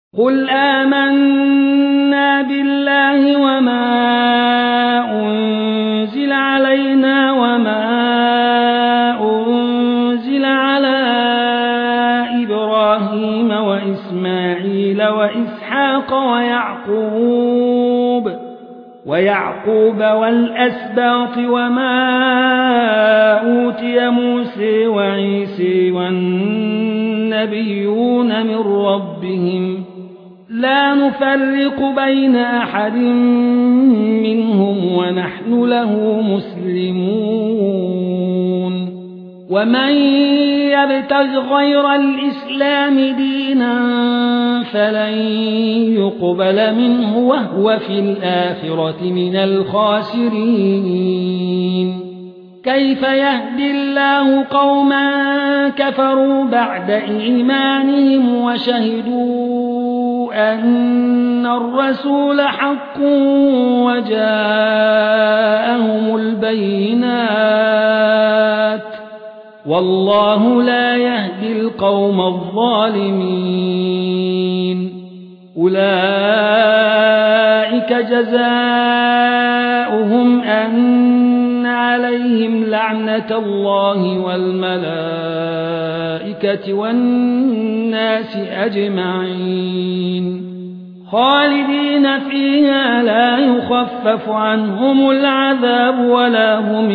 قل آمنا بالله وما أنزل علينا وما أنزل على إبراهيم وإسماعيل وإسحاق ويعقوب والأسباط وما أوتي موسى وعيسى والنبيون من ربهم لا نفرق بين أحد منهم ونحن له مسلمون ومن يبتغ غير الإسلام دينا فلن يقبل منه وهو في الآخرة من الخاسرين كيف يهدي الله قوما كفروا بعد إيمانهم وشهدوا أن الرسول حق وجاءهم البينات والله لا يهدي القوم الظالمين أولئك جزاؤهم أن عليهم لعنة الله والملائكة والناس أجمعين خالدين فيها لا يخفف عنهم العذاب ولا هم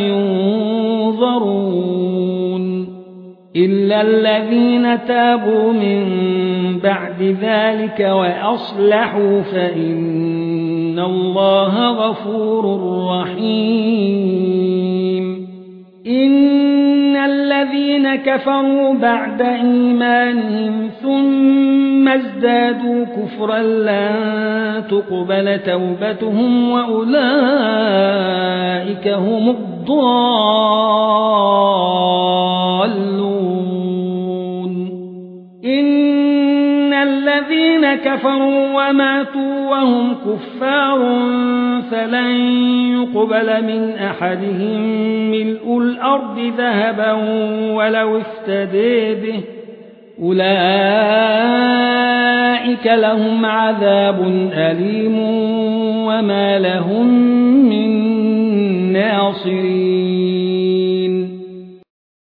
ينظرون إلا الذين تابوا من بعد ذلك وأصلحوا فإن الله غفور رحيم إن الذين كفروا بعد إيمانهم ثم ازدادوا كفرا لن تقبل توبتهم وأولئك هم الضالون إن الذين كفروا وماتوا وهم كفار فلن يقبل من أحدهم ملء الأرض ذهبا ولو افتدي به أولئك لهم عذاب أليم وما لهم من ناصرين